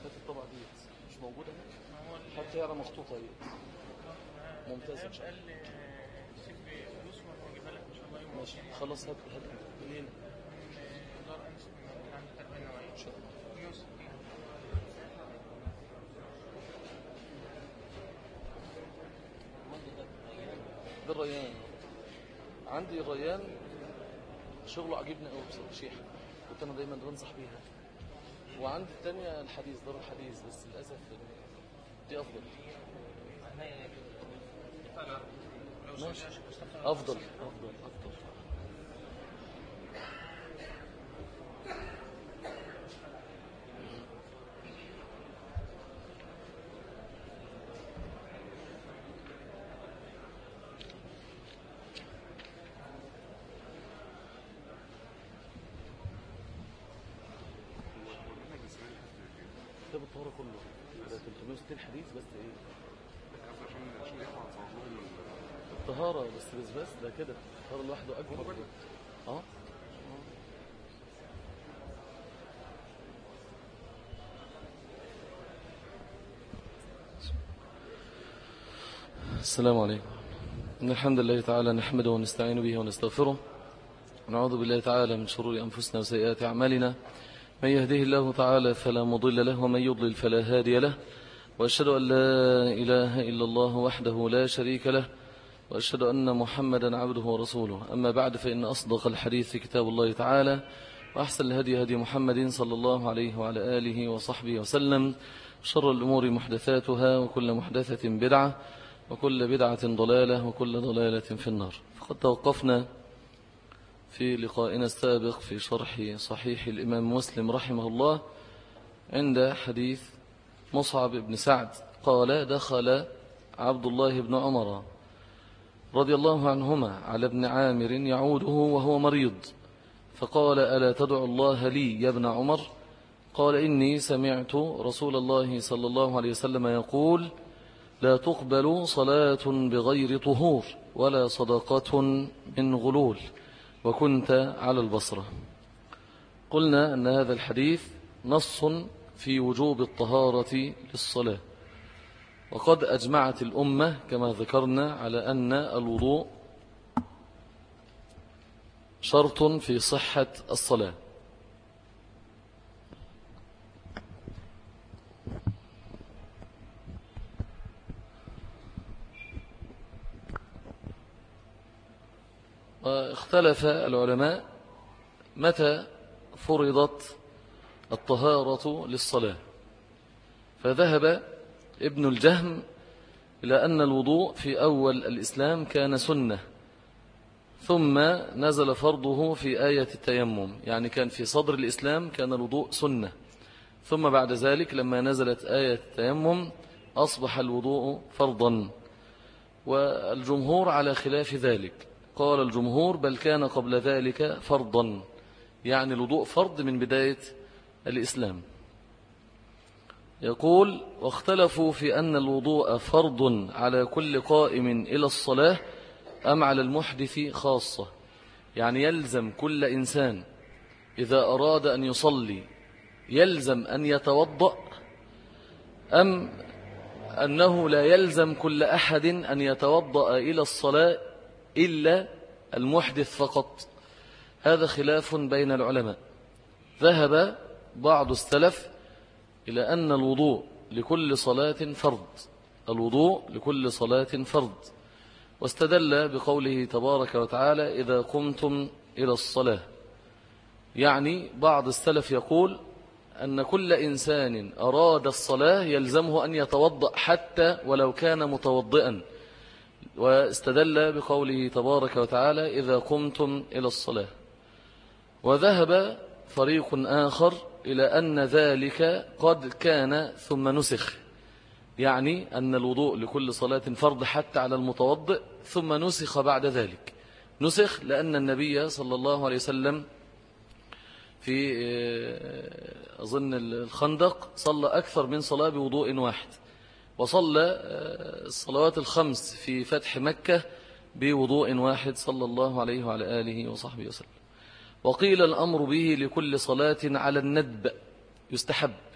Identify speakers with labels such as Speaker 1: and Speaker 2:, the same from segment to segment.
Speaker 1: هات الطبعة دي مش موجودة حتى يعرف مخطوطة دي ممتازة إن شاء الله.
Speaker 2: الشيخ بفلوس وهجيبها لك إن شاء الله يوم
Speaker 1: ماشي خلاص هات منين؟
Speaker 2: دار أنس من عند التربية النوعية
Speaker 1: إن شاء الله.
Speaker 2: يوسف.
Speaker 1: ده الريان عندي الريان شغله عجبني قوي بصراحة شيحة كنت أنا دايما بنصح بيها. وعندي الثانية الحديث دار الحديث بس للأسف دي أفضل. ماشي أفضل. كتاب الطهارة كله ده 360 حديث بس ايه الطهارة بس ده كده الطهارة لوحده أكبر. السلام عليكم. إن الحمد لله تعالى نحمده ونستعين به ونستغفره ونعوذ بالله تعالى من شرور أنفسنا وسيئات أعمالنا. من يهده الله تعالى فلا مضل له ومن يضلل فلا هادي له وأشهد أن لا إله إلا الله وحده لا شريك له وأشهد أن محمدا عبده ورسوله. أما بعد فإن أصدق الحديث كتاب الله تعالى وأحسن الهدي هدي محمد صلى الله عليه وعلى آله وصحبه وسلم. شر الأمور محدثاتها وكل محدثة بدعة وكل بدعة ضلالة وكل ضلالة في النار. فقد توقفنا في لقائنا السابق في شرح صحيح الإمام مسلم رحمه الله عند حديث مصعب بن سعد قال دخل عبد الله بن عمر رضي الله عنهما على ابن عامر يعوده وهو مريض فقال ألا تدعو الله لي يا ابن عمر؟ قال إني سمعت رسول الله صلى الله عليه وسلم يقول لا تقبل صلاة بغير طهور ولا صدقة من غلول وكنت على البصرة. قلنا أن هذا الحديث نص في وجوب الطهارة للصلاة وقد أجمعت الأمة كما ذكرنا على أن الوضوء شرط في صحة الصلاة. واختلف العلماء متى فرضت الطهارة للصلاة. فذهب ابن الجهم إلى أن الوضوء في أول الإسلام كان سنة ثم نزل فرضه في آية التيمم، يعني كان في صدر الإسلام كان الوضوء سنة ثم بعد ذلك لما نزلت آية التيمم أصبح الوضوء فرضا. والجمهور على خلاف ذلك، قال الجمهور بل كان قبل ذلك فرضا، يعني الوضوء فرض من بداية الإسلام. يقول واختلفوا في أن الوضوء فرض على كل قائم إلى الصلاة أم على المحدث خاصة، يعني يلزم كل إنسان إذا أراد أن يصلي يلزم أن يتوضأ أم أنه لا يلزم كل أحد أن يتوضأ إلى الصلاة إلا المحدث فقط. هذا خلاف بين العلماء. ذهب بعض السلف إلى أن الوضوء لكل صلاة فرض، الوضوء لكل صلاة فرض، واستدل بقوله تبارك وتعالى إذا قمتم إلى الصلاة. يعني بعض السلف يقول أن كل إنسان أراد الصلاة يلزمه أن يتوضأ حتى ولو كان متوضئا، واستدل بقوله تبارك وتعالى إذا قمتم إلى الصلاة. وذهب فريق آخر إلى أن ذلك قد كان ثم نسخ، يعني أن الوضوء لكل صلاة فرض حتى على المتوضئ ثم نسخ بعد ذلك. نسخ لأن النبي صلى الله عليه وسلم في أظن الخندق صلى أكثر من صلاة بوضوء واحد، وصلى الصلوات الخمس في فتح مكة بوضوء واحد صلى الله عليه وعلى آله وصحبه وسلم. وقيل الأمر به لكل صلاة على الندب،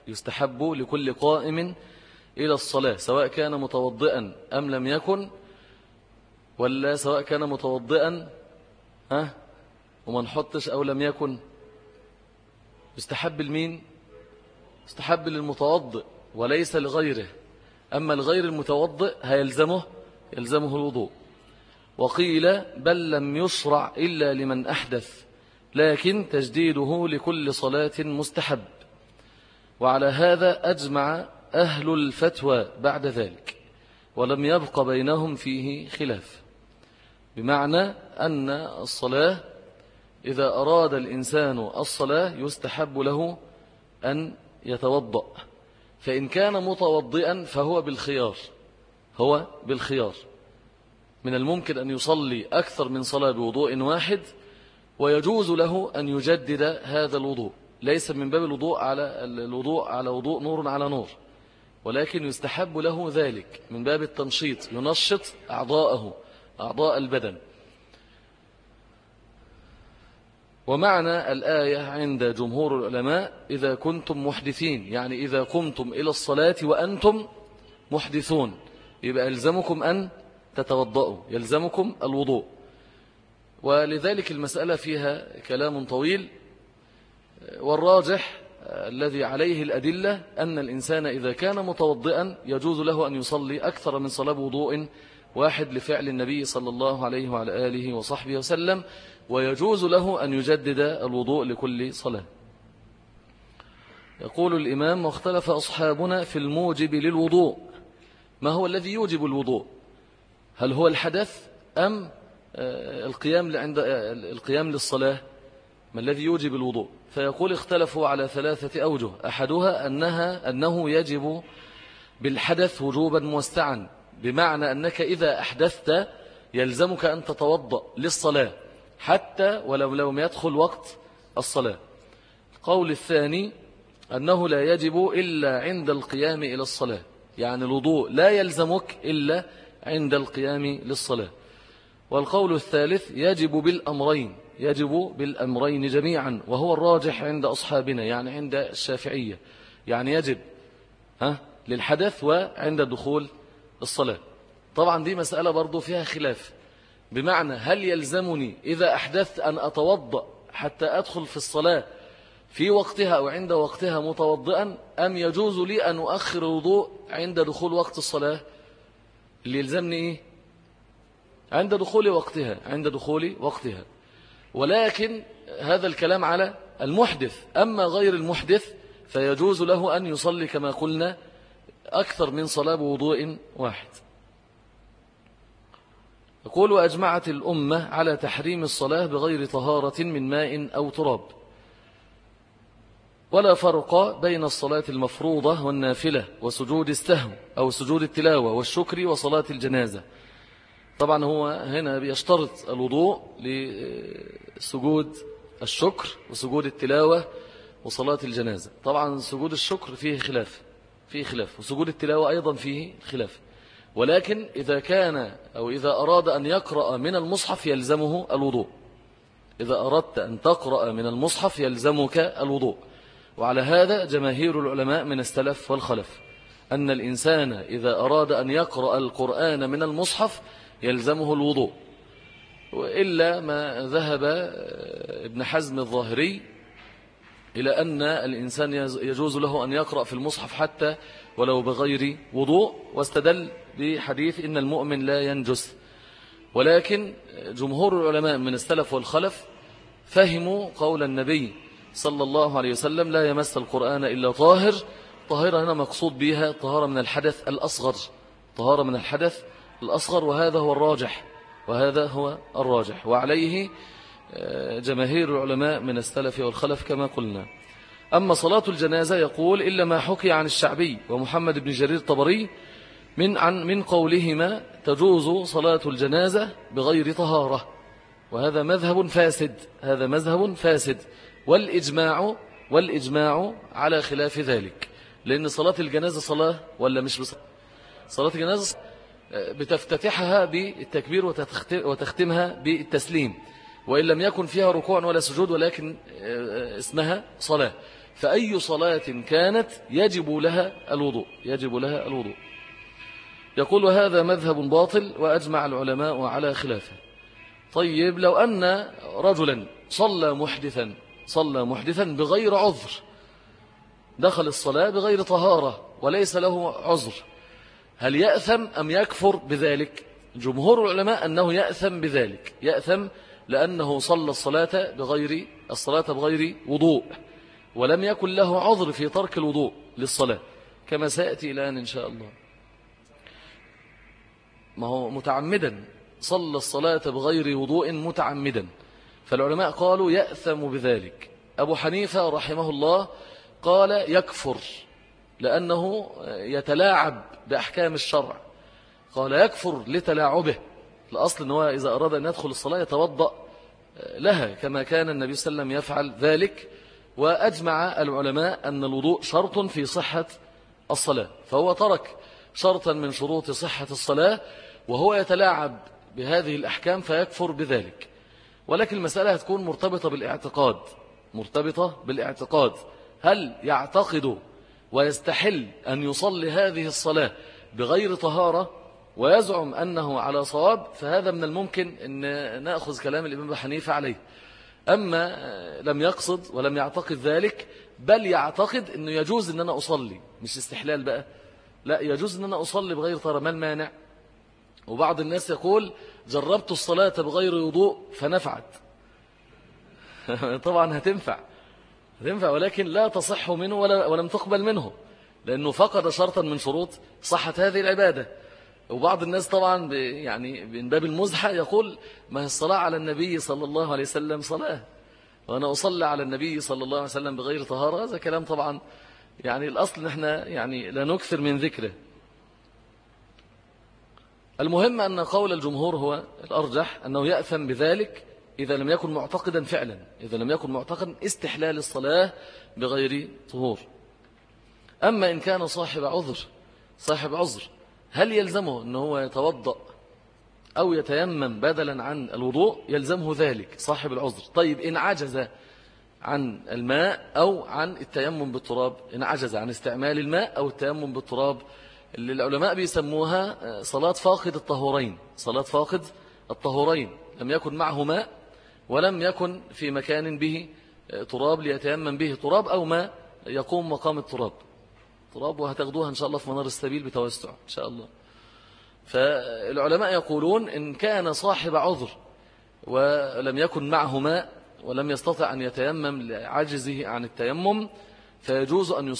Speaker 1: يستحب لكل قائم إلى الصلاة، سواء كان متوضئا أم لم يكن، ولا سواء كان متوضئا وما نحطش أو لم يكن. يستحب لمين؟ يستحب للمتوضئ وليس لغيره. أما الغير المتوضئ يلزمه الوضوء. وقيل بل لم يشرع إلا لمن أحدث، لكن تجديده لكل صلاة مستحب. وعلى هذا أجمع أهل الفتوى بعد ذلك، ولم يبق بينهم فيه خلاف، بمعنى أن الصلاة إذا أراد الإنسان الصلاة يستحب له أن يتوضأ، فإن كان متوضئا فهو بالخيار، من الممكن أن يصلي أكثر من صلاة بوضوء واحد، ويجوز له أن يجدد هذا الوضوء، ليس من باب الوضوء على وضوء نور على نور، ولكن يستحب له ذلك من باب التنشيط، ينشط أعضاء البدن. ومعنى الآية عند جمهور العلماء إذا كنتم محدثين، يعني إذا قمتم إلى الصلاة وأنتم محدثون، يبقى يلزمكم أن تتوضأوا، يلزمكم الوضوء. ولذلك المسألة فيها كلام طويل، والراجح الذي عليه الأدلة أن الإنسان إذا كان متوضئا يجوز له أن يصلي أكثر من صلاة بوضوء واحد لفعل النبي صلى الله عليه وعلى آله وصحبه وسلم، ويجوز له أن يجدد الوضوء لكل صلاة. يقول الإمام: واختلف أصحابنا في الموجب للوضوء. ما هو الذي يوجب الوضوء؟ هل هو الحدث أم القيام للصلاة؟ ما الذي يوجب الوضوء؟ فيقول: اختلفوا على 3 أوجه. أحدها أنه يجب بالحدث وجوبا موسعا، بمعنى أنك إذا أحدثت يلزمك أن تتوضأ للصلاة حتى ولو لم يدخل وقت الصلاة. القول الثاني أنه لا يجب إلا عند القيام إلى الصلاة، يعني الوضوء لا يلزمك إلا عند القيام للصلاة. والقول الثالث يجب بالأمرين جميعا، وهو الراجح عند أصحابنا، يعني عند الشافعية، يعني يجب للحدث وعند دخول الصلاة. طبعا دي مسألة برضو فيها خلاف، بمعنى هل يلزمني إذا أحدثت أن أتوضأ حتى أدخل في الصلاة في وقتها أو عند وقتها متوضئا، أم يجوز لي أن أؤخر الوضوء عند دخول وقت الصلاة؟ اللي يلزمني إيه؟ عند دخول وقتها. ولكن هذا الكلام على المحدث. أما غير المحدث فيجوز له أن يصلي كما قلنا أكثر من صلاة بوضوء واحد. يقول: وأجمعت الأمة على تحريم الصلاة بغير طهارة من ماء أو تراب، ولا فرق بين الصلاة المفروضة والنافلة وسجود السهو أو سجود التلاوة والشكر وصلاة الجنازة. طبعا هو هنا بيشترط الوضوء لسجود الشكر وسجود التلاوة وصلاة الجنازة. طبعا سجود الشكر فيه خلاف، وسجود التلاوة أيضا فيه خلاف، ولكن إذا كان أو إذا أراد أن يقرأ من المصحف يلزمه الوضوء. إذا أردت أن تقرأ من المصحف يلزمك الوضوء. وعلى هذا جماهير العلماء من السلف والخلف، أن الإنسان إذا أراد أن يقرأ القرآن من المصحف يلزمه الوضوء، وإلا ما ذهب ابن حزم الظاهري إلى أن الإنسان يجوز له أن يقرأ في المصحف حتى ولو بغير وضوء، واستدل بحديث إن المؤمن لا ينجس. ولكن جمهور العلماء من السلف والخلف فهموا قول النبي صلى الله عليه وسلم: لا يمس القرآن إلا طاهر. طاهرة هنا مقصود بها طهارة من الحدث الأصغر، وهذا هو الراجح، وعليه جماهير العلماء من السلف والخلف كما قلنا. أما صلاة الجنازة يقول: إلا ما حكي عن الشعبي ومحمد بن جرير الطبري من قولهما تجوز صلاة الجنازة بغير طهارة، وهذا مذهب فاسد، والإجماع على خلاف ذلك، لأن صلاة الجنازة صلاة ولا مش بصلاة؟ صلاة الجنازة بتفتتحها بالتكبير وتختمها بالتسليم، وإن لم يكن فيها ركوع ولا سجود، ولكن اسمها صلاة. فأي صلاة كانت يجب لها الوضوء، يجب لها الوضوء. يقول هذا مذهب باطل وأجمع العلماء على خلافه. طيب لو أن رجلا صلى محدثا بغير عذر، دخل الصلاة بغير طهارة وليس له عذر، هل يأثم أم يكفر بذلك؟ جمهور العلماء أنه يأثم بذلك، يأثم لأنه صلى الصلاة بغير وضوء ولم يكن له عذر في ترك الوضوء للصلاة، كما سيأتي الآن إن شاء الله. ما هو متعمدا صلى الصلاة بغير وضوء متعمدا، فالعلماء قالوا يأثم بذلك. أبو حنيفة رحمه الله قال يكفر لأنه يتلاعب بأحكام الشرع، قال يكفر لتلاعبه. الأصل أنه إذا أراد أن يدخل الصلاة يتوضأ لها كما كان النبي صلى الله عليه وسلم يفعل ذلك. وأجمع العلماء أن الوضوء شرط في صحة الصلاة، فهو ترك شرطا من شروط صحة الصلاة وهو يتلاعب بهذه الأحكام فيكفر بذلك. ولكن المسألة هتكون مرتبطة بالاعتقاد، هل يعتقد ويستحل أن يصلي هذه الصلاة بغير طهارة ويزعم أنه على صواب، فهذا من الممكن أن نأخذ كلام الإمام أبو حنيفة عليه. أما لم يقصد ولم يعتقد ذلك، بل يعتقد أنه يجوز أن أنا أصلي، مش استحلال بقى، لا يجوز أن أنا أصلي بغير طهارة، ما المانع؟ وبعض الناس يقول جربت الصلاة بغير وضوء فنفعت. طبعا هتنفع ولكن لا تصح منه ولم تقبل منه، لأنه فقد شرطا من شروط صحة هذه العبادة. وبعض الناس طبعا يعني من باب المزحة يقول ما هي الصلاة على النبي صلى الله عليه وسلم صلاة، وأنا أصلي على النبي صلى الله عليه وسلم بغير طهارة. هذا كلام طبعا يعني الأصل نحن يعني لا نكثر من ذكره. المهم أن قول الجمهور هو الأرجح، أنه يأثم بذلك إذا لم يكن معتقدا فعلا، إذا لم يكن معتقدا استحلال الصلاة بغير طهور. أما إن كان صاحب عذر هل يلزمه أنه هو يتوضأ أو يتيمم بدلا عن الوضوء؟ يلزمه ذلك صاحب العذر. طيب إن عجز عن الماء أو عن التيمم بالتراب، إن عجز عن استعمال الماء أو التيمم بالتراب، اللي العلماء بيسموها صلاة فاقد الطهورين، لم يكن معه ماء ولم يكن في مكان به تراب ليتيمم به، تراب أو ماء يقوم مقام التراب، وهتاخدوها إن شاء الله في منار السبيل بتوسع إن شاء الله. فالعلماء يقولون إن كان صاحب عذر ولم يكن معه ماء ولم يستطع أن يتيمم لعجزه عن التيمم، فيجوز أن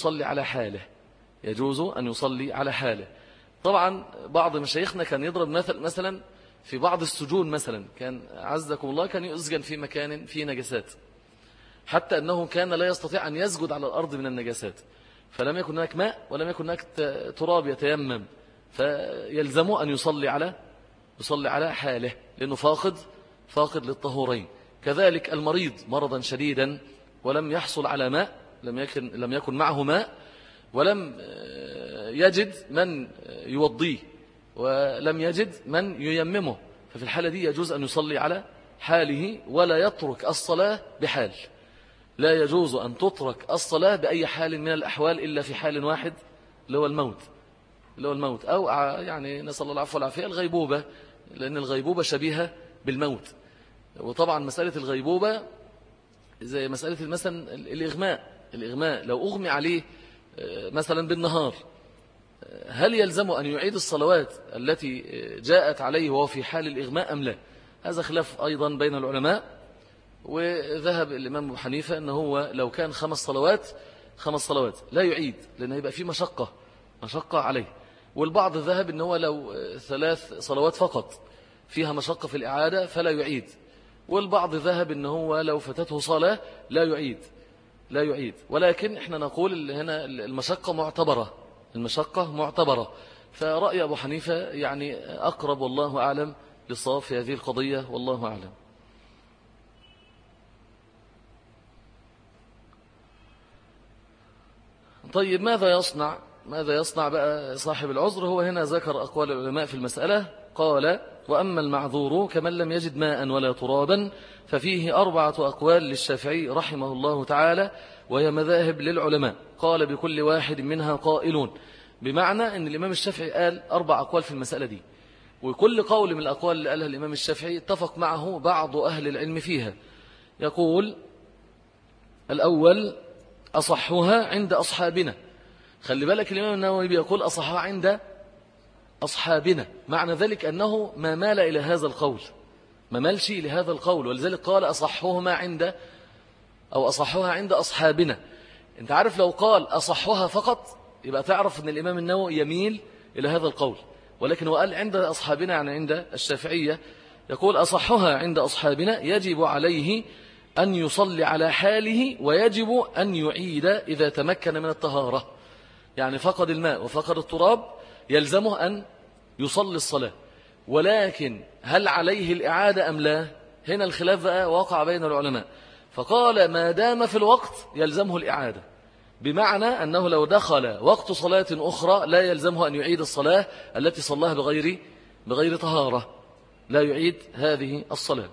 Speaker 1: يصلي على حاله. طبعا بعض مشايخنا كان يضرب مثلا في بعض السجون، مثلا كان عزكم الله كان يسجن في مكان فيه نجاسات، حتى أنه كان لا يستطيع أن يسجد على الأرض من النجاسات، فلم يكن هناك ماء ولم يكن هناك تراب يتيمم، فيلزمه أن يصلي على حاله لأنه فاقد للطهورين. كذلك المريض مرضا شديدا ولم يحصل على ماء، لم يكن معه ماء ولم يجد من يوضيه ولم يجد من ييممه، ففي الحالة دي يجوز أن يصلي على حاله ولا يترك الصلاة بحال. لا يجوز أن تترك الصلاة بأي حال من الأحوال إلا في حال واحد، اللي هو الموت أو يعني نسأل الله العفو والعافية الغيبوبة، لأن الغيبوبة شبيهة بالموت. وطبعا مسألة الغيبوبة زي مسألة مثلا الإغماء لو أغمي عليه مثلا بالنهار، هل يلزم أن يعيد الصلوات التي جاءت عليه وهو في حال الإغماء أم لا؟ هذا خلاف أيضا بين العلماء. وذهب الإمام أبو حنيفة أنه هو لو كان 5 صلوات لا يعيد، لأنه يبقى فيه مشقة عليه. والبعض ذهب أنه هو لو 3 صلوات فقط فيها مشقة في الإعادة فلا يعيد. والبعض ذهب أنه هو لو فتته صلاة لا يعيد. ولكن احنا نقول هنا المشقة معتبرة. فرأي أبو حنيفة يعني أقرب والله أعلم للصواب في هذه القضية، والله أعلم. طيب ماذا يصنع بقى صاحب العذر؟ هو هنا ذكر أقوال العلماء في المسألة. قال وأما المعذور كمن لم يجد ماء ولا ترابا ففيه 4 أقوال للشافعي رحمه الله تعالى، وهي مذاهب للعلماء، قال بكل واحد منها قائلون، بمعنى أن الإمام الشافعي قال 4 أقوال في المسألة دي، وكل قول من الأقوال اللي قالها الإمام الشافعي اتفق معه بعض أهل العلم فيها. يقول الأول أصحها عند أصحابنا. خلي بالك الإمام النووي بيقول أصحها عند أصحابنا، معنى ذلك أنه ما مال إلى هذا القول، ما مالش إلى هذا القول، ولذلك قال أصحهما عند أو أصحها عند أصحابنا. أنت عارف لو قال أصحها فقط يبقى تعرف أن الإمام النووي يميل إلى هذا القول، ولكن هو قال عند أصحابنا يعني عند الشافعية. يقول أصحها عند أصحابنا يجب عليه أن يصلي على حاله، ويجب أن يعيد إذا تمكن من الطهارة، يعني فقد الماء وفقد التراب يلزمه أن يصلي الصلاة، ولكن هل عليه الإعادة أم لا؟ هنا الخلاف بقى وقع بين العلماء، فقال ما دام في الوقت يلزمه الإعادة، بمعنى أنه لو دخل وقت صلاة أخرى لا يلزمه أن يعيد الصلاة التي صلاها بغير طهارة، لا يعيد هذه الصلاة.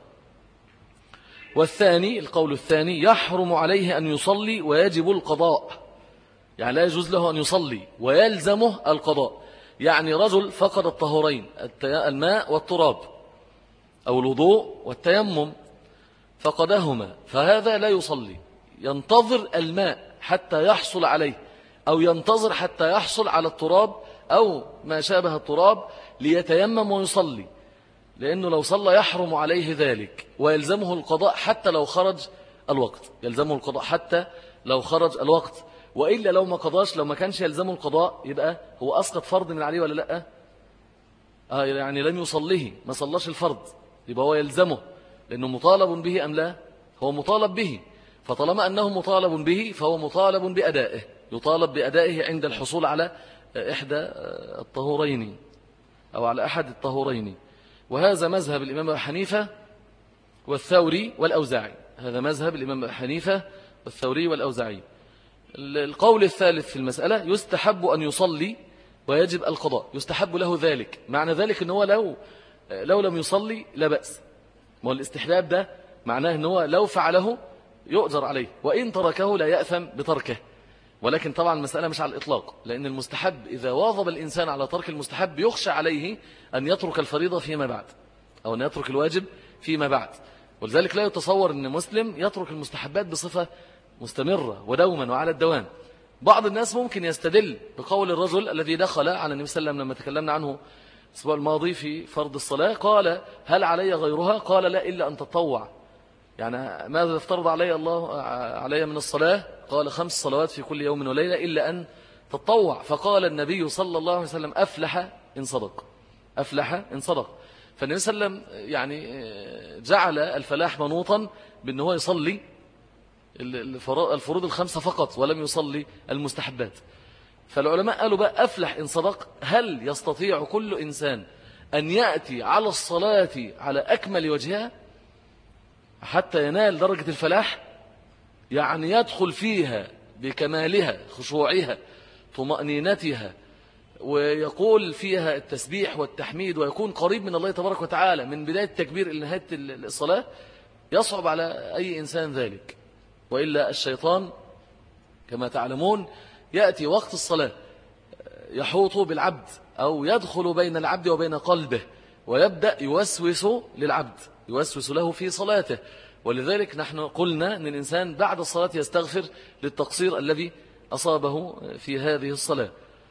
Speaker 1: والثاني القول الثاني يحرم عليه أن يصلي ويجب القضاء، يعني لا يجوز له أن يصلي ويلزمه القضاء، يعني رجل فقد الطهورين الماء والتراب أو الوضوء والتيمم فقدهما، فهذا لا يصلي، ينتظر الماء حتى يحصل عليه، أو ينتظر حتى يحصل على التراب أو ما شابه التراب ليتيمم ويصلي، لأنه لو صلى يحرم عليه ذلك ويلزمه القضاء حتى لو خرج الوقت، يلزمه القضاء حتى لو خرج الوقت، وإلا لو ما قضاش، لو ما كانش يلزمه القضاء يبقى هو أسقط فرض من عليه ولا لأ؟ يعني لم يصليه، ما صلاش الفرض، يبقى هو يلزمه، لأنه مطالب به أم لا؟ هو مطالب به، فطالما أنه مطالب به فهو مطالب بأدائه، يطالب بأدائه عند الحصول على إحدى الطهورين أو على أحد الطهورين. وهذا مذهب الإمام أبي حنيفة والثوري والأوزاعي، هذا مذهب الإمام أبي حنيفة والثوري والأوزاعي. القول الثالث في المسألة يستحب أن يصلي ويجب القضاء، يستحب له ذلك، معنى ذلك أنه لو لم يصلي لا بأس، والاستحباب ده معناه أنه لو فعله يؤجر عليه، وإن تركه لا يأثم بتركه، ولكن طبعا المسألة مش على الإطلاق، لأن المستحب إذا واظب الإنسان على ترك المستحب يخشى عليه أن يترك الفريضة فيما بعد، أو أن يترك الواجب فيما بعد، ولذلك لا يتصور أن مسلم يترك المستحبات بصفة مستمرة ودوما وعلى الدوام. بعض الناس ممكن يستدل بقول الرجل الذي دخل على النبي صلى الله عليه وسلم لما تكلمنا عنه الأسبوع الماضي في فرض الصلاة، قال هل علي غيرها؟ قال لا إلا أن تطوع، يعني ماذا افترض علي الله علي من الصلاة؟ قال 5 صلوات في كل يوم وليلة إلا أن تطوع، فقال النبي صلى الله عليه وسلم أفلح إن صدق، أفلح إن صدق. فالنبي صلى الله عليه وسلم يعني جعل الفلاح منوطا بأنه هو يصلي الفروض ال5 فقط ولم يصلي المستحبات. فالعلماء قالوا بقى أفلح إن صدق، هل يستطيع كل إنسان أن يأتي على الصلاة على أكمل وجهها حتى ينال درجة الفلاح؟ يعني يدخل فيها بكمالها، خشوعها، طمأنينتها، ويقول فيها التسبيح والتحميد، ويكون قريب من الله تبارك وتعالى من بداية التكبير إلى نهاية الصلاة. يصعب على أي إنسان ذلك، وإلا الشيطان كما تعلمون يأتي وقت الصلاة يحوط بالعبد أو يدخل بين العبد وبين قلبه، ويبدأ يوسوس للعبد، يوسوس له في صلاته. ولذلك نحن قلنا أن الإنسان بعد الصلاة يستغفر للتقصير الذي أصابه في هذه الصلاة.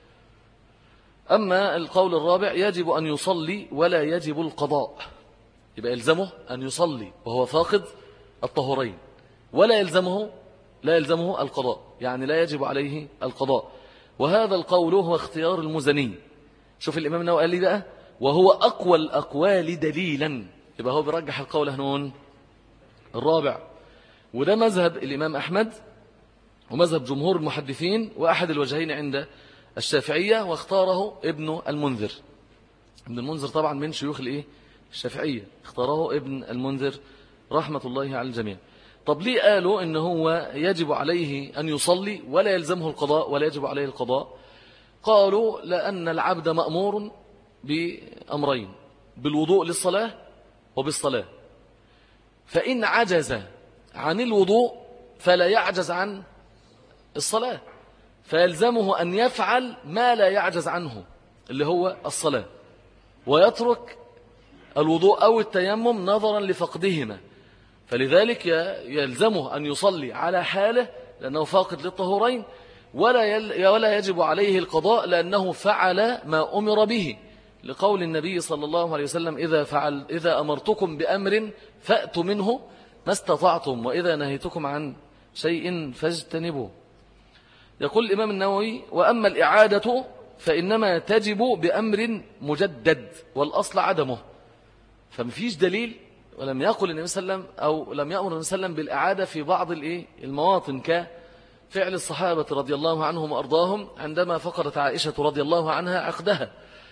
Speaker 1: أما القول الرابع يجب أن يصلي ولا يجب القضاء، يبقى يلزمه أن يصلي وهو فاقد الطهورين، ولا يلزمه القضاء، يعني لا يجب عليه القضاء. وهذا القول هو اختيار المزني. شوف الإمام النووي قال لي بقى وهو أقوى الأقوال دليلا، يبقى هو بيرجح القول هنون الرابع، وده مذهب الإمام أحمد ومذهب جمهور المحدثين وأحد الوجهين عند الشافعية، واختاره ابن المنذر. ابن المنذر طبعا من شيوخ الشافعية، اختاره ابن المنذر رحمة الله على الجميع. طب ليه قالوا إن هو يجب عليه أن يصلي ولا يلزمه القضاء ولا يجب عليه القضاء؟ قالوا لأن العبد مأمور بأمرين، بالوضوء للصلاة وبالصلاة، فإن عجز عن الوضوء فلا يعجز عن الصلاة، فيلزمه أن يفعل ما لا يعجز عنه اللي هو الصلاة، ويترك الوضوء أو التيمم نظرا لفقدهما. فلذلك يلزمه أن يصلي على حاله لأنه فاقد للطهورين، ولا يجب عليه القضاء لأنه فعل ما أمر به، لقول النبي صلى الله عليه وسلم إذا أمرتكم بأمر فأتوا منه ما استطعتم، وإذا نهيتكم عن شيء فاجتنبوه. يقول الإمام النووي: وأما الإعادة فإنما تجب بأمر مجدد، والأصل عدمه. فمفيش دليل، ولم يقل النبي صلى الله عليه وسلم أو لم يأمر النبي صلى الله عليه وسلم بالإعادة في بعض المواطن، كفعل الصحابة رضي الله عنهم وأرضاهم عندما فقدت عائشة رضي الله عنها عقدها،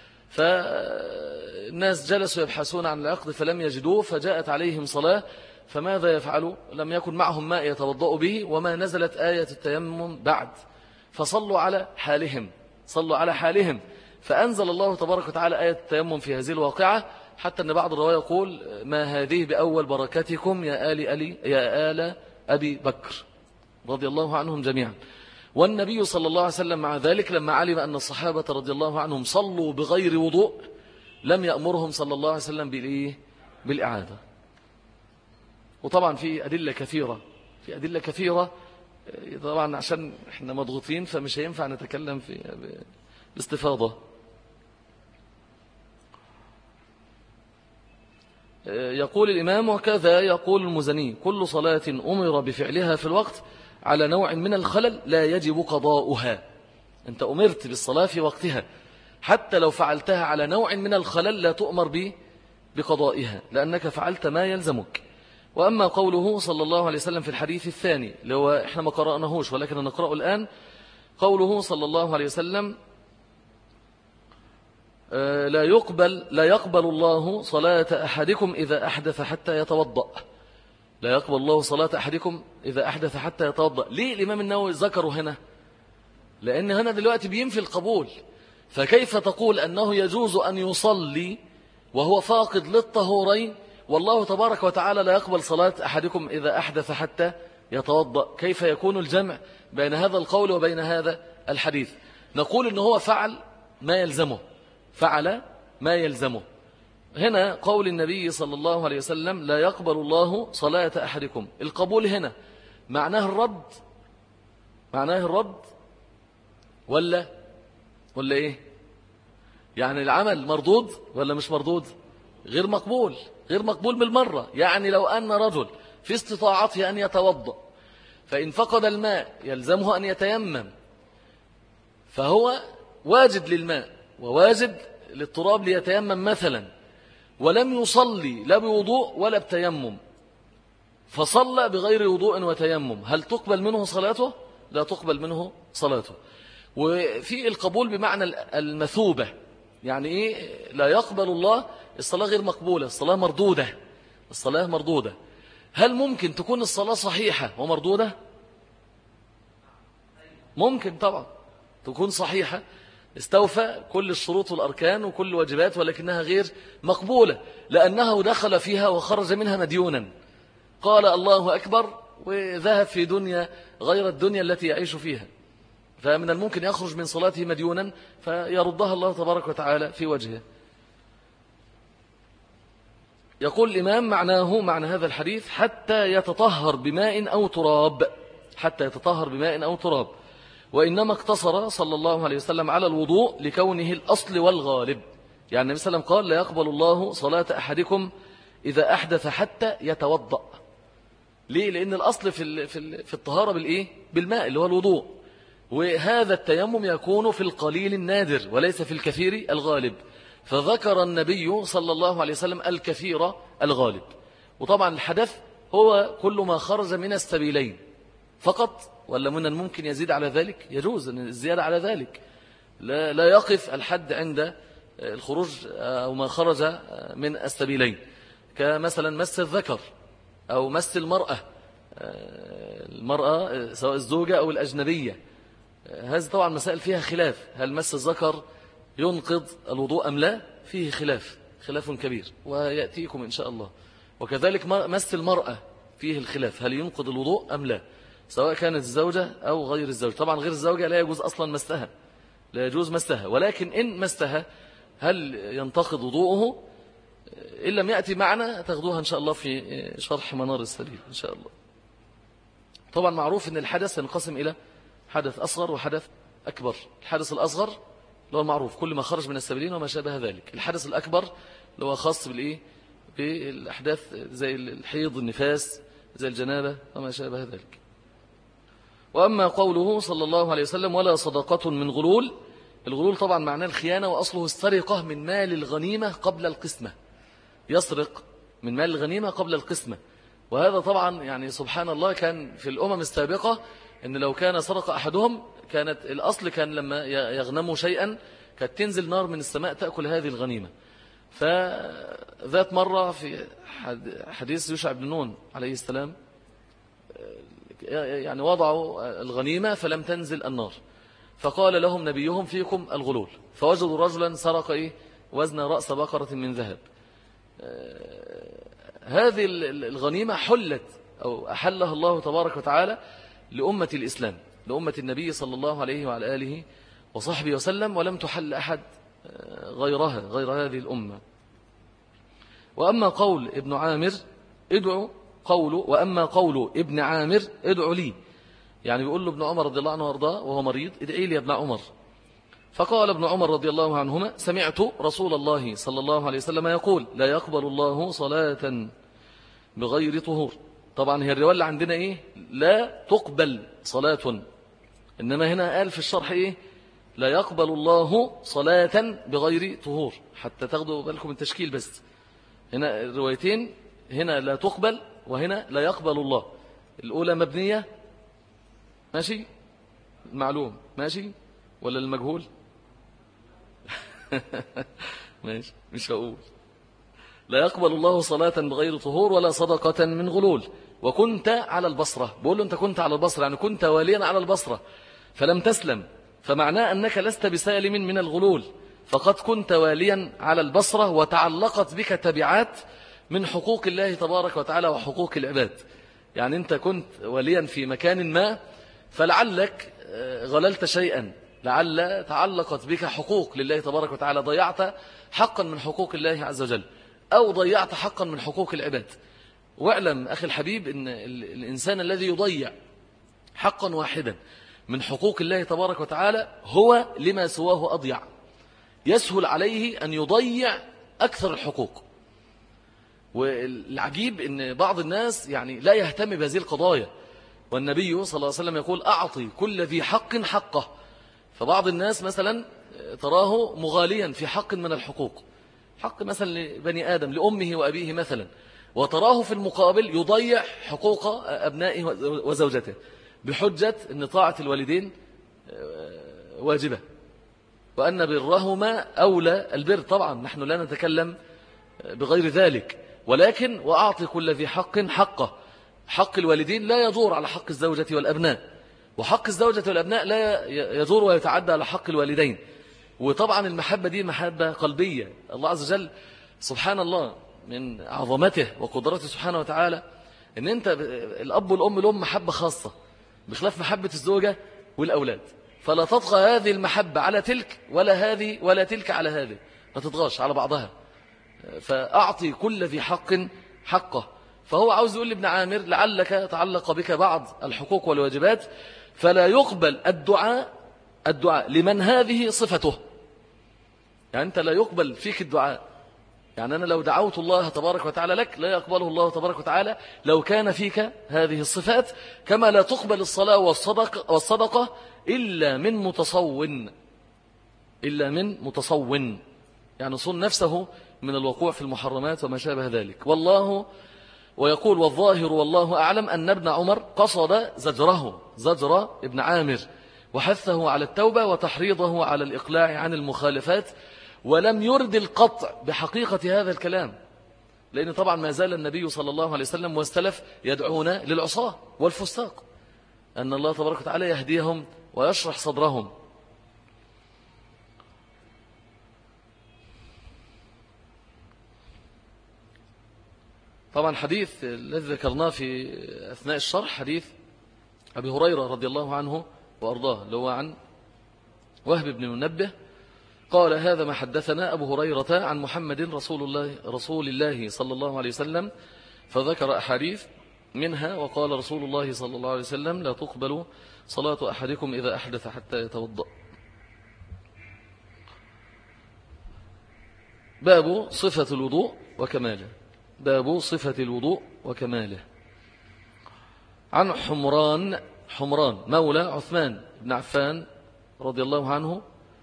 Speaker 1: فالناس جلسوا يبحثون عن العقد فلم يجدوه، فجاءت عليهم صلاة، فماذا يفعلوا؟ لم يكن معهم ماء يتوضأوا به، وما نزلت آية التيمم بعد، فصلوا على حالهم، فأنزل الله تبارك وتعالى آية التيمم في هذه الواقعة، حتى أن بعض الرواية يقول: ما هذه بأول بركاتكم يا آل أبي بكر رضي الله عنهم جميعا. والنبي صلى الله عليه وسلم مع ذلك لما علم أن الصحابة رضي الله عنهم صلوا بغير وضوء لم يأمرهم صلى الله عليه وسلم بالإعادة. وطبعا في أدلة كثيرة طبعا عشان احنا مضغوطين فمش هينفع نتكلم باستفاضة. يقول الإمام: وكذا يقول المزني: كل صلاة أمر بفعلها في الوقت على نوع من الخلل لا يجب قضاؤها. أنت أمرت بالصلاة في وقتها، حتى لو فعلتها على نوع من الخلل لا تؤمر بقضائها، لأنك فعلت ما يلزمك. وأما قوله صلى الله عليه وسلم في الحديث الثاني اللي هو إحنا ما قرأناهوش ولكن نقرأه الآن، قوله صلى الله عليه وسلم: لا يقبل الله صلاة أحدكم إذا أحدث حتى يتوضأ. لا يقبل الله صلاة أحدكم إذا أحدث حتى يتوضأ. ليه الإمام النووي ذكره هنا؟ لأن هنا دلوقتي بينفي القبول، فكيف تقول أنه يجوز أن يصلي وهو فاقد للطهورين، والله تبارك وتعالى لا يقبل صلاة أحدكم إذا أحدث حتى يتوضأ؟ كيف يكون الجمع بين هذا القول وبين هذا الحديث؟ نقول إنه هو فعل ما يلزمه. هنا قول النبي صلى الله عليه وسلم: لا يقبل الله صلاة أحدكم، القبول هنا معناه الرد ولا إيه؟ يعني العمل مردود ولا مش مردود؟ غير مقبول بالمرة. يعني لو أن رجل في استطاعته أن يتوضأ فإن فقد الماء يلزمه أن يتيمم، فهو واجد للماء وواجد للتراب ليتيمم مثلا، ولم يصلي لا بوضوء ولا بتيمم، فصلى بغير وضوء وتيمم، هل تقبل منه صلاته؟ لا تقبل منه صلاته. وفي القبول بمعنى المثوبة. يعني إيه لا يقبل الله؟ الصلاة غير مقبولة، الصلاة مردودة. هل ممكن تكون الصلاة صحيحة ومردودة؟ ممكن طبعا تكون صحيحة، استوفى كل الشروط والأركان وكل الواجبات، ولكنها غير مقبولة لأنه دخل فيها وخرج منها مديونا، قال الله أكبر وذهب في دنيا غير الدنيا التي يعيش فيها، فمن الممكن يخرج من صلاته مديونا فيردها الله تبارك وتعالى في وجهه. يقول الإمام: معنى هذا الحديث حتى يتطهر بماء أو تراب، وإنما اقتصر صلى الله عليه وسلم على الوضوء لكونه الأصل والغالب. يعني النبي صلى الله عليه وسلم قال: لا يقبل الله صلاة أحدكم إذا أحدث حتى يتوضأ. ليه؟ لأن الأصل في الطهارة بالماء اللي هو الوضوء، وهذا التيمم يكون في القليل النادر وليس في الكثير الغالب، فذكر النبي صلى الله عليه وسلم الكثير الغالب. وطبعا الحدث هو كل ما خرج من السبيلين فقط، ولا من الممكن يزيد على ذلك؟ يجوز الزيادة على ذلك، لا يقف الحد عند الخروج أو ما خرج من السبيلين، كمثلا مس الذكر أو مس المرأة سواء الزوجة أو الأجنبية. هذه طبعا مسائل فيها خلاف، هل مس الذكر ينقض الوضوء أم لا؟ فيه خلاف كبير ويأتيكم إن شاء الله. وكذلك مس المرأة فيه الخلاف، هل ينقض الوضوء أم لا، سواء كانت الزوجة أو غير الزوجة. طبعا غير الزوجة لا يجوز أصلا مسها، لا يجوز مسها، ولكن إن مسها هل ينتقض وضوءه؟ إن لم يأتي معنا تاخدوها إن شاء الله في شرح منار السبيل إن شاء الله. طبعا معروف أن الحدث ينقسم إلى حدث أصغر وحدث أكبر. الحدث الأصغر اللي هو المعروف كل ما خرج من السبيلين وما شابه ذلك. الحدث الأكبر اللي هو خاص بالإيه؟ بالأحداث زي الحيض، النفاس، زي الجنابة وما شابه ذلك. وأما قوله صلى الله عليه وسلم ولا صدقة من غلول، الغلول طبعا معناه الخيانة، وأصله السرقة من مال الغنيمة قبل القسمة، يسرق من مال الغنيمة قبل القسمة. وهذا طبعا يعني سبحان الله كان في الأمم السابقة أن لو كان سرق أحدهم كانت الأصل كان لما يغنموا شيئا كانت تنزل نار من السماء تأكل هذه الغنيمة. فذات مرة في حديث يوشع بن نون عليه السلام يعني وضعوا الغنيمة فلم تنزل النار، فقال لهم نبيهم فيكم الغلول، فوجدوا رجلا سرق وزن رأس بقرة من ذهب. هذه الغنيمة حلت أو أحلها الله تبارك وتعالى لأمة الإسلام، لأمة النبي صلى الله عليه وعلى آله وصحبه وسلم، ولم تحل أحد غيرها غير هذه الأمة. وأما قول ابن عامر ادعو قوله، وأما قول ابن عامر ادعو لي، يعني بيقول له ابن عمر رضي الله عنه وارضاه وهو مريض ادعي لي يا ابن عمر. فقال ابن عمر رضي الله عنهما سمعت رسول الله صلى الله عليه وسلم يقول لا يقبل الله صلاة بغير طهور. طبعا هي الرواية اللي عندنا ايه؟ لا تقبل صلاة، إنما هنا قال في الشرح ايه؟ لا يقبل الله صلاة بغير طهور، حتى تاخدوا بالكم من التشكيل. بس هنا الروايتين، هنا لا تقبل وهنا لا يقبل الله. الأولى مبنية ماشي، معلوم ماشي، ولا المجهول ماشي مش هقول. لا يقبل الله صلاة بغير طهور ولا صدقة من غلول. وكنت على البصرة، بقول له أنت كنت على البصرة يعني كنت واليا على البصرة فلم تسلم، فمعناه أنك لست بسالم من الغلول، فقد كنت واليا على البصرة وتعلقت بك تبعات من حقوق الله تبارك وتعالى وحقوق العباد. يعني أنت كنت واليا في مكان ما فلعلك غللت شيئا، لعل تعلقت بك حقوق لله تبارك وتعالى، ضيعت حقا من حقوق الله عز وجل أو ضيعت حقا من حقوق العباد. واعلم أخي الحبيب أن الإنسان الذي يضيع حقا واحدا من حقوق الله تبارك وتعالى هو لما سواه أضيع، يسهل عليه أن يضيع أكثر الحقوق. والعجيب أن بعض الناس يعني لا يهتم بهذه القضايا، والنبي صلى الله عليه وسلم يقول أعطي كل ذي حق حقه. فبعض الناس مثلا تراه مغاليا في حق من الحقوق، حق مثلا لبني آدم لأمه وأبيه مثلا، وتراه في المقابل يضيع حقوق أبنائه وزوجته بحجة أن طاعة الوالدين واجبة وأن برهما أولى البر. طبعا نحن لا نتكلم بغير ذلك، ولكن وأعطي كل ذي حق حقه. حق الوالدين لا يدور على حق الزوجة والأبناء، وحق الزوجة والأبناء لا يدور ويتعدى على حق الوالدين. وطبعا المحبة دي محبة قلبية. الله عز وجل سبحان الله من عظمته وقدرته سبحانه وتعالى ان انت الأب والأم لهم محبة خاصة بخلاف محبة الزوجة والأولاد، فلا تطغى هذه المحبة على تلك ولا هذه ولا تلك على هذه، ما تطغاش على بعضها. فأعطي كل ذي حق حقه. فهو عاوز يقول لابن عامر لعلك تعلق بك بعض الحقوق والواجبات، فلا يقبل الدعاء لمن هذه صفته. يعني أنت لا يقبل فيك الدعاء، يعني أنا لو دعوت الله تبارك وتعالى لك لا يقبله الله تبارك وتعالى لو كان فيك هذه الصفات، كما لا تقبل الصلاة والصدقة إلا من متصون، يعني صن نفسه من الوقوع في المحرمات وما شابه ذلك. ويقول والظاهر والله أعلم أن ابن عمر قصد زجر ابن عامر وحثه على التوبة وتحريضه على الإقلاع عن المخالفات، ولم يرد القطع بحقيقة هذا الكلام، لأن طبعا ما زال النبي صلى الله عليه وسلم والسلف يدعون للعصاة والفساق أن الله تبارك وتعالى يهديهم ويشرح صدرهم. طبعا حديث الذي ذكرناه في أثناء الشرح حديث أبي هريرة رضي الله عنه وأرضاه، اللي هو عن وهب بن منبه قال: هذا ما حدثنا أبو هريرة عن محمد رسول الله صلى الله عليه وسلم، فذكر أحاديث منها وقال رسول الله صلى الله عليه وسلم: لا تقبل صلاة أحدكم إذا أحدث حتى يتوضأ. باب صفة الوضوء وكماله. باب صفة الوضوء وكماله. عن حمران مولى عثمان بن عفان رضي الله عنه،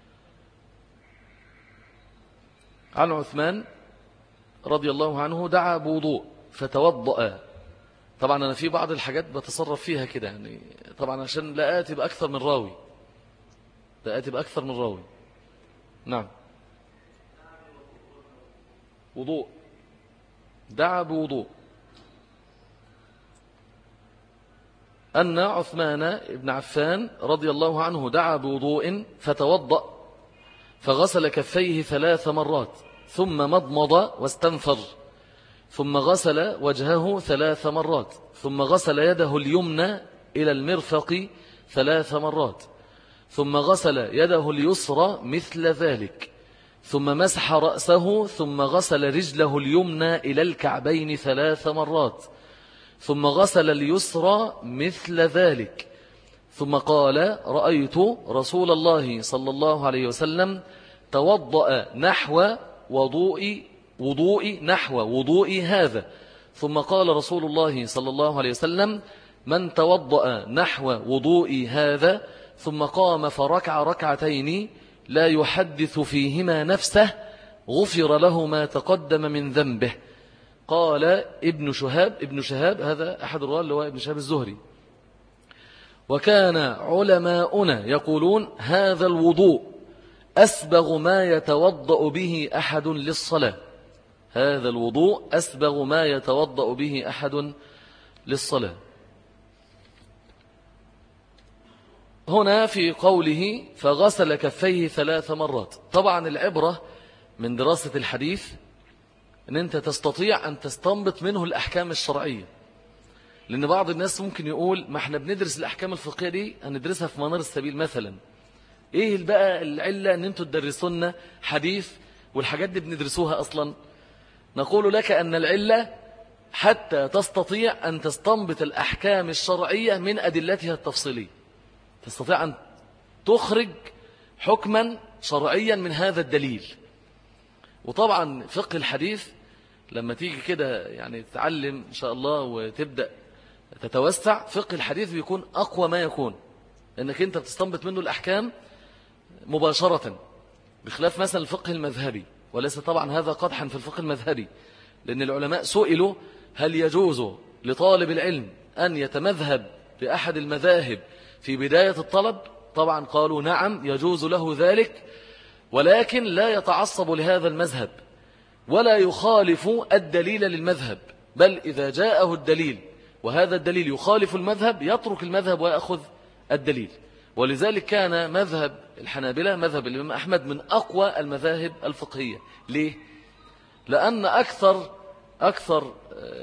Speaker 1: عن عثمان رضي الله عنه دعا بوضوء فتوضأ. طبعا أنا في بعض الحاجات بتصرف فيها كده، يعني طبعا عشان لا آتي بأكثر من راوي، لا آتي بأكثر من راوي. نعم، وضوء، دعا بوضوء. أن عثمان بن عفان رضي الله عنه دعا بوضوء فتوضأ فغسل كفيه 3 مرات، ثم مضمض واستنثر، ثم غسل وجهه 3 مرات، ثم غسل يده اليمنى إلى المرفق 3 مرات، ثم غسل يده اليسرى مثل ذلك، ثم مسح رأسه، ثم غسل رجله اليمنى إلى الكعبين 3 مرات، ثم غسل اليسرى مثل ذلك، ثم قال: رأيت رسول الله صلى الله عليه وسلم توضأ نحو وضوء هذا. ثم قال رسول الله صلى الله عليه وسلم: من توضأ نحو وضوء هذا ثم قام فركع ركعتين لا يحدث فيهما نفسه غفر له ما تقدم من ذنبه. قال ابن شهاب هذا أحد الرواة اللي هو ابن شهاب الزهري: وكان علماؤنا يقولون هذا الوضوء أسبغ ما يتوضأ به أحد للصلاة. هذا الوضوء أسبغ ما يتوضأ به أحد للصلاة. هنا في قوله فغسل كفيه 3 مرات، طبعا العبرة من دراسة الحديث أن أنت تستطيع أن تستنبط منه الأحكام الشرعية، لأن بعض الناس ممكن يقول: ما احنا بندرس الأحكام الفقهية دي هندرسها في منار السبيل مثلا، إيه بقى العلة أن أنتوا تدرسونا حديث والحاجات دي بندرسوها أصلا؟ نقول لك أن العلة حتى تستطيع أن تستنبط الأحكام الشرعية من أدلتها التفصيلية، تستطيع أن تخرج حكما شرعيا من هذا الدليل. وطبعا فقه الحديث لما تيجي كده يعني تتعلم إن شاء الله وتبدأ تتوسع، فقه الحديث بيكون أقوى ما يكون، لأنك أنت بتستنبط منه الأحكام مباشرة، بخلاف مثلا الفقه المذهبي. وليس طبعا هذا قدحا في الفقه المذهبي، لأن العلماء سئلوا: هل يجوز لطالب العلم أن يتمذهب بأحد المذاهب في بداية الطلب؟ طبعا قالوا: نعم يجوز له ذلك، ولكن لا يتعصب لهذا المذهب ولا يخالف الدليل للمذهب، بل إذا جاءه الدليل وهذا الدليل يخالف المذهب يترك المذهب ويأخذ الدليل. ولذلك كان مذهب الحنابلة مذهب الإمام أحمد من أقوى المذاهب الفقهية. ليه؟ لأن أكثر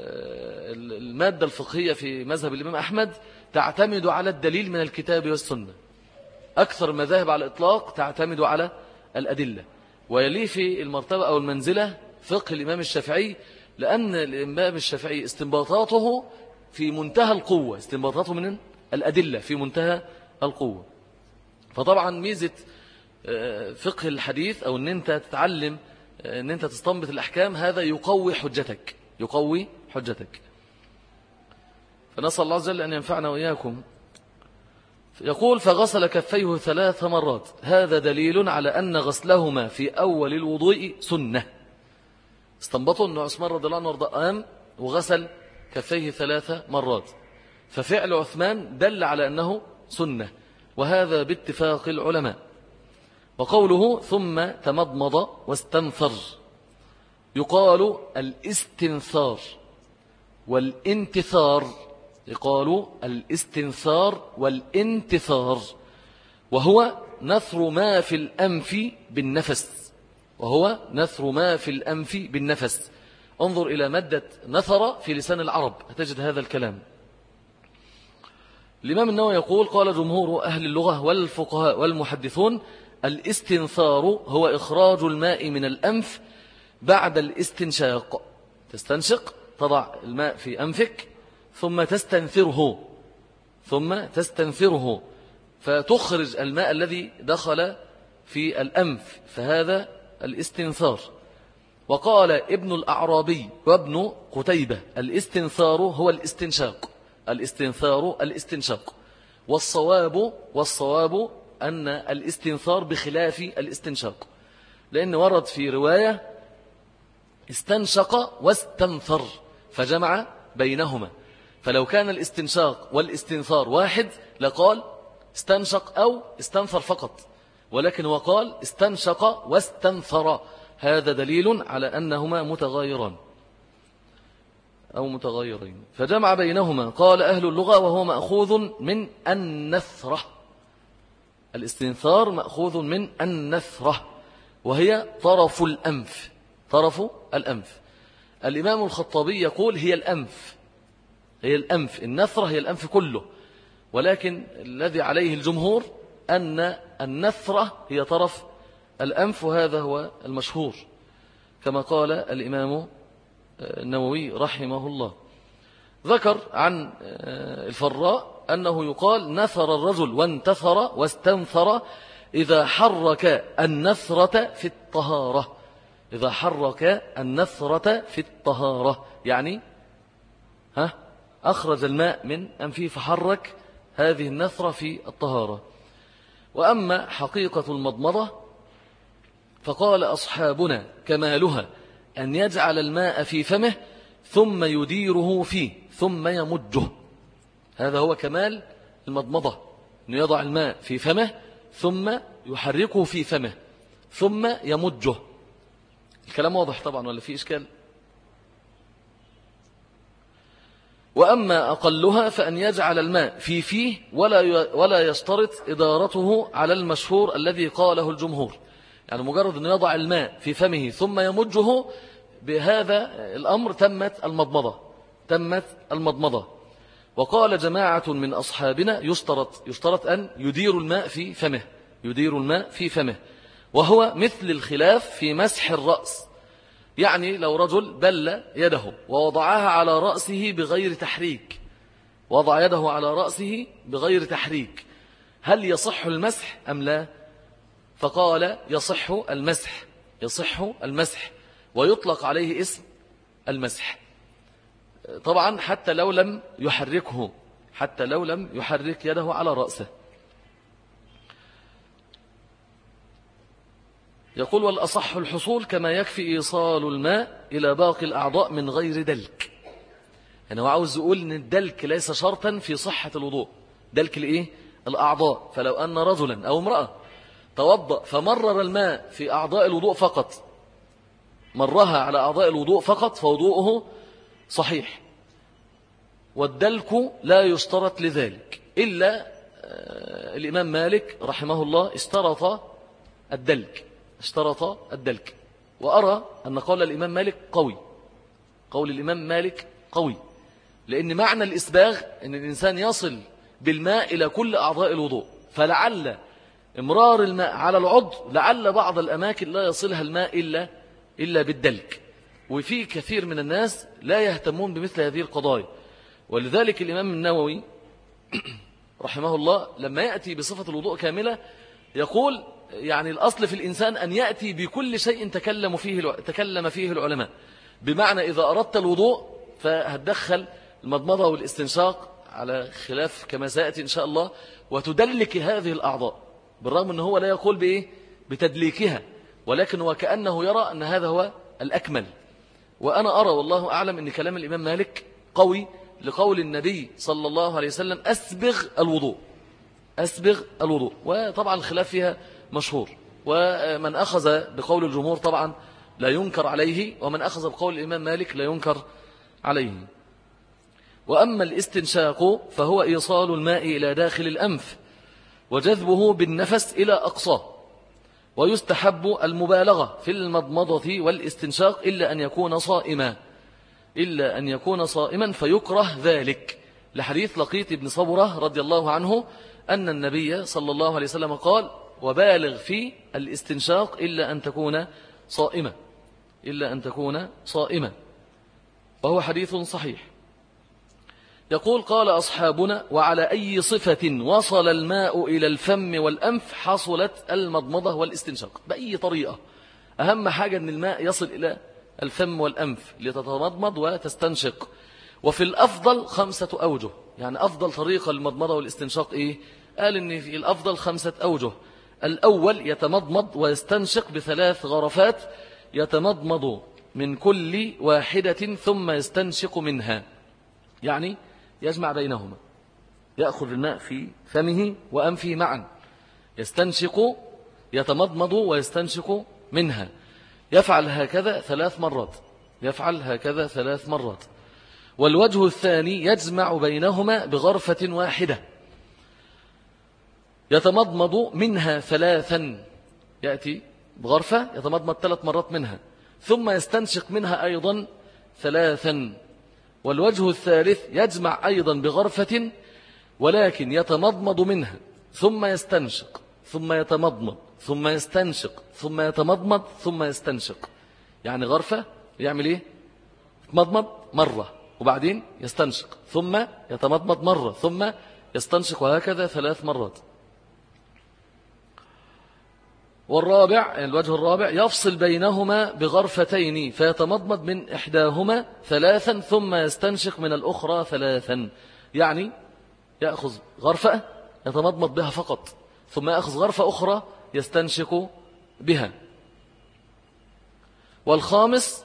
Speaker 1: المادة الفقهية في مذهب الإمام أحمد تعتمد على الدليل من الكتاب والسنة. أكثر المذاهب على الإطلاق تعتمد على الأدلة. ويليه في المرتبة أو المنزلة فقه الإمام الشافعي، لأن الإمام الشافعي استنباطاته في منتهى القوة، استنباطاته من الأدلة في منتهى القوة. فطبعا ميزة فقه الحديث أو أن أنت تتعلم أن أنت تستنبط الأحكام، هذا يقوي حجتك. فنسأل الله عز وجل أن ينفعنا وإياكم. يقول: فغسل كفيه 3 مرات، هذا دليل على أن غسلهما في أول الوضوء سنة. استنبطوا أن عثمان رضي الله عنه قام وغسل كفيه 3 مرات، ففعل عثمان دل على أنه سنة، وهذا باتفاق العلماء. وقوله ثم تمضمض واستنثر، يقال الاستنثار والانتثار، يقال الاستنثار والانتثار، وهو نثر ما في الأنف بالنفس، انظر إلى مادة نثر في لسان العرب هتجد هذا الكلام. الإمام النووي يقول: قال جمهور أهل اللغة والفقهاء والمحدثون: الاستنثار هو إخراج الماء من الأنف بعد الاستنشاق. تستنشق، تضع الماء في أنفك ثم تستنثره فتخرج الماء الذي دخل في الأنف، فهذا الاستنثار. وقال ابن الأعرابي وابن قتيبة: الاستنثار هو الاستنشاق. والصواب أن الاستنثار بخلاف الاستنشاق، لأن ورد في رواية استنشق واستنثر فجمع بينهما، فلو كان الاستنشاق والاستنثار واحد لقال استنشق أو استنثر فقط، ولكن هو قال استنشق واستنثر. هذا دليل على أنهما متغايرين، فجمع بينهما. قال أهل اللغة: وهو مأخوذ من النثرة. الاستنثار مأخوذ من النثرة، وهي طرف الأنف. الإمام الخطابي يقول: هي الأنف. النثرة هي الأنف كله، ولكن الذي عليه الجمهور أن النثرة هي طرف الأنف، وهذا هو المشهور كما قال الإمام النووي رحمه الله. ذكر عن الفراء أنه يقال: نثر الرجل وانتثر واستنثر إذا حرك النثرة في الطهارة. يعني أخرج الماء من أنفه فحرك هذه النثرة في الطهارة. وأما حقيقة المضمضة فقال أصحابنا: كمالها أن يجعل الماء في فمه ثم يديره فيه ثم يمجه. هذا هو كمال المضمضة، أن يضع الماء في فمه ثم يحركه في فمه ثم يمجه. الكلام واضح طبعا ولا في إشكال؟ وأما أقلها فأن يجعل الماء في فيه ولا يشترط إدارته على المشهور الذي قاله الجمهور، يعني مجرد أن يضع الماء في فمه ثم يمجه، بهذا الأمر تمت المضمضة. وقال جماعة من أصحابنا: يشترط أن يدير الماء في فمه، وهو مثل الخلاف في مسح الرأس. يعني لو رجل بل يده ووضعها على رأسه بغير تحريك، وضع يده على رأسه بغير تحريك، هل يصح المسح أم لا؟ فقال: يصح المسح ويطلق عليه اسم المسح، طبعا حتى لو لم يحرك يده على رأسه. يقول: والأصح الحصول كما يكفي إيصال الماء إلى باقي الأعضاء من غير دلك. يعني هو عاوز يقول أن الدلك ليس شرطا في صحة الوضوء. دلك الأعضاء، فلو أن رجلا أو امرأة توضأ فمرر الماء في أعضاء الوضوء فقط، مرها على أعضاء الوضوء فقط، فوضوءه صحيح. والدلك لا يشترط لذلك، إلا الإمام مالك رحمه الله اشترط الدلك. وأرى أن قول الإمام مالك قوي، لأن معنى الإسباغ أن الإنسان يصل بالماء إلى كل أعضاء الوضوء، فلعل امرار الماء على العضو، لعل بعض الأماكن لا يصلها الماء إلا بالدلك. وفي كثير من الناس لا يهتمون بمثل هذه القضايا، ولذلك الإمام النووي رحمه الله لما يأتي بصفة الوضوء كاملة يقول: يعني الأصل في الإنسان أن يأتي بكل شيء تكلم فيه العلماء، بمعنى إذا أردت الوضوء فهتدخل المضمضة والاستنشاق على خلاف كما سيأتي إن شاء الله، وتدلك هذه الأعضاء، بالرغم أنه هو لا يقول بتدليكها، ولكن وكأنه يرى أن هذا هو الأكمل. وأنا أرى والله أعلم أن كلام الإمام مالك قوي، لقول النبي صلى الله عليه وسلم: أسبغ الوضوء. وطبعا الخلاف فيها مشهور، ومن أخذ بقول الجمهور طبعا لا ينكر عليه، ومن أخذ بقول الإمام مالك لا ينكر عليه. وأما الاستنشاق فهو إيصال الماء إلى داخل الأنف وجذبه بالنفس إلى أقصاه، ويستحب المبالغة في المضمضة والاستنشاق إلا أن يكون صائما. إلا أن يكون صائما فيكره ذلك، لحديث لقيط بن صبرة رضي الله عنه أن النبي صلى الله عليه وسلم قال: وبالغ في الاستنشاق إلا أن تكون صائما، إلا أن تكون صائما، وهو حديث صحيح. يقول: قال أصحابنا: وعلى أي صفة وصل الماء إلى الفم والأنف حصلت المضمضة والاستنشاق، بأي طريقة. أهم حاجة أن الماء يصل إلى الفم والأنف لتتمضمض وتستنشق. وفي الأفضل 5 أوجه، يعني أفضل طريقة للمضمضة والاستنشاق إيه؟ قال إن في الأفضل 5 أوجه. الأول يتمضمض ويستنشق ب3 غرفات، يتمضمض من كل واحدة ثم يستنشق منها، يعني يجمع بينهما، يأخذ الماء في فمه وأنفه معا، يستنشق، يتمضمض ويستنشق منها. يفعل هكذا 3 مرات، يفعل هكذا 3 مرات. والوجه الثاني يجمع بينهما بغرفة واحدة، يتمضمض منها 3، يأتي بغرفة يتمضمض 3 مرات منها، ثم يستنشق منها أيضا 3. والوجه الثالث يجمع أيضا بغرفة، ولكن يتمضمض منها ثم يستنشق ثم يتمضمض ثم يستنشق ثم يتمضمض ثم يستنشق، يعني غرفة يعمل إيه؟ يتمضمض مرة وبعدين يستنشق، ثم يتمضمض مرة ثم يستنشق، وهكذا 3 مرات. والرابع، يعني الوجه الرابع، يفصل بينهما بغرفتين فيتمضمض من إحداهما 3 ثم يستنشق من الأخرى 3، يعني يأخذ غرفة يتمضمض بها فقط، ثم يأخذ غرفة أخرى يستنشق بها. والخامس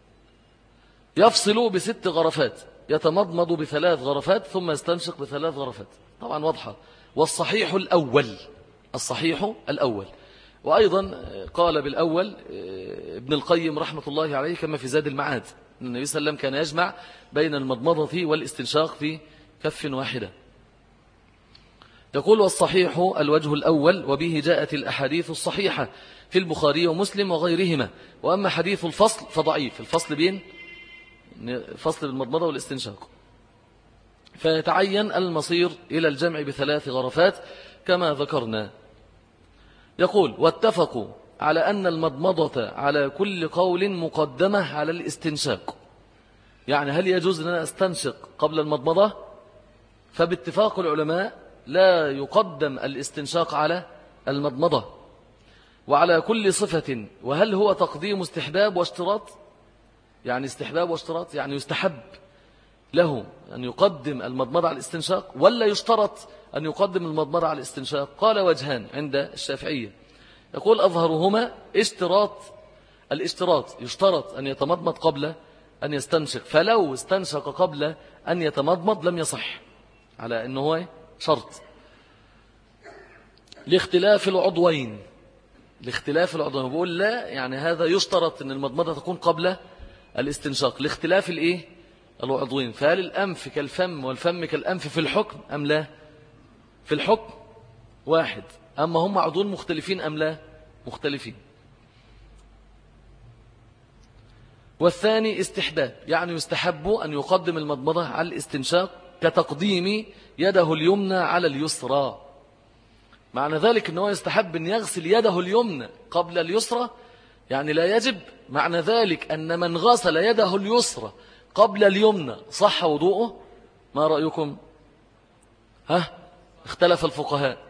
Speaker 1: يفصل ب6 غرفات، يتمضمض ب3 غرفات ثم يستنشق ب3 غرفات، طبعا واضحة. والصحيح الأول، الصحيح الأول. وأيضا قال بالأول ابن القيم رحمة الله عليه كما في زاد المعاد، أن النبي صلى الله عليه وسلم كان يجمع بين المضمضة والاستنشاق في كف واحدة. يقول: والصحيح الوجه الأول، وبه جاءت الأحاديث الصحيحة في البخاري ومسلم وغيرهما. وأما حديث الفصل فضعيف، الفصل بين فصل بالمضمضة والاستنشاق، فيتعين المصير إلى الجمع ب3 غرفات كما ذكرنا. يقول: واتفقوا على أن المضمضة على كل قول مقدمة على الاستنشاق، يعني هل يجوز أن أنا أستنشق قبل المضمضة؟ فباتفاق العلماء لا يقدم الاستنشاق على المضمضة. وعلى كل صفة، وهل هو تقديم استحباب واشتراط؟ يعني استحباب واشتراط، يعني يستحب له أن يقدم المضمضة على الاستنشاق ولا يشترط أن يقدم المضمضة على الاستنشاق؟ قال: وجهان عند الشافعية. يقول: أظهرهما اشتراط، الاشتراط يشترط أن يتمضمض قبل أن يستنشق، فلو استنشق قبل أن يتمضمض لم يصح، على أنه هو شرط لاختلاف العضوين، لاختلاف العضوين. بقول لا، يعني هذا يشترط أن المضمضة تكون قبل الاستنشاق لاختلاف الإيه؟ العضوين. فهل الأنف كالفم والفم كالأنف في الحكم أم لا؟ في الحكم واحد، أما هم عضوين مختلفين أم لا؟ مختلفين. والثاني استحباب، يعني يستحب أن يقدم المضمضة على الاستنشاق كتقديم يده اليمنى على اليسرى. معنى ذلك أنه يستحب أن يغسل يده اليمنى قبل اليسرى، يعني لا يجب. معنى ذلك أن من غسل يده اليسرى قبل اليمنى صح وضوءه؟ ما رأيكم؟ اختلف الفقهاء.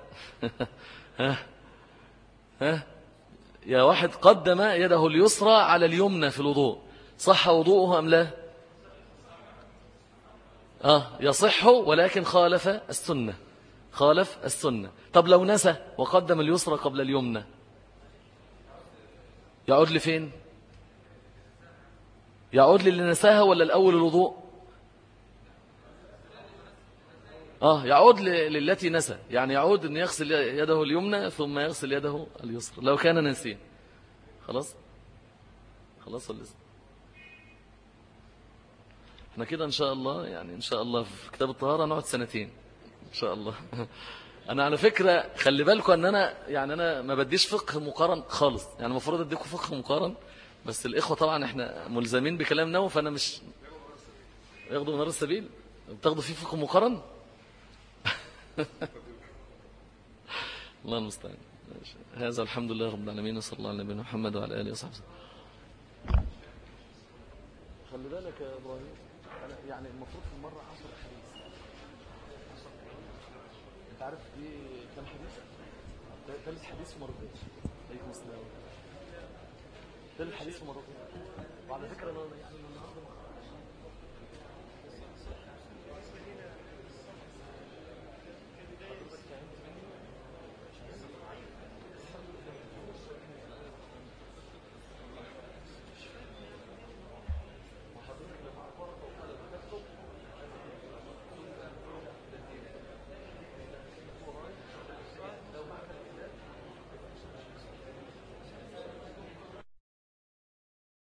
Speaker 1: يا واحد قدم يده اليسرى على اليمنى في الوضوء، صح وضوءه أم لا؟ يصح، ولكن خالف السنة، خالف السنة. طب لو نسى وقدم اليسرى قبل اليمنى يعود لفين؟ يعود للي نساها ولا الأول الوضوء؟ يعود للتي نسى، يعني يعود أن يغسل يده اليمنى ثم يغسل يده اليسرى لو كان نسيا. خلاص ولا لسه؟ احنا كده ان شاء الله، يعني ان شاء الله في كتاب الطهارة نقعد 2 سنين ان شاء الله. انا على فكرة خلي بالكم ان انا ما بديش فقه مقارن خالص، يعني المفروض اديكم فقه مقارن، بس الاخوة طبعا احنا ملزمين بكلام نووي، فانا ياخدوا منار السبيل؟ بتاخدوا فيه فقه مقارن؟ الله المستعان. هذا الحمد لله رب العالمين، صلى الله على نبينا محمد وعلى اله وصحبه. خلي بالك يا ابراهيم، انا يعني المفروض في المره 10 حديث. انت عارف في كم حديث؟ ثالث حديث في مرتين. عليكم السلام. ثالث حديث في مرتين. وعلى فكره انا يعني النهارده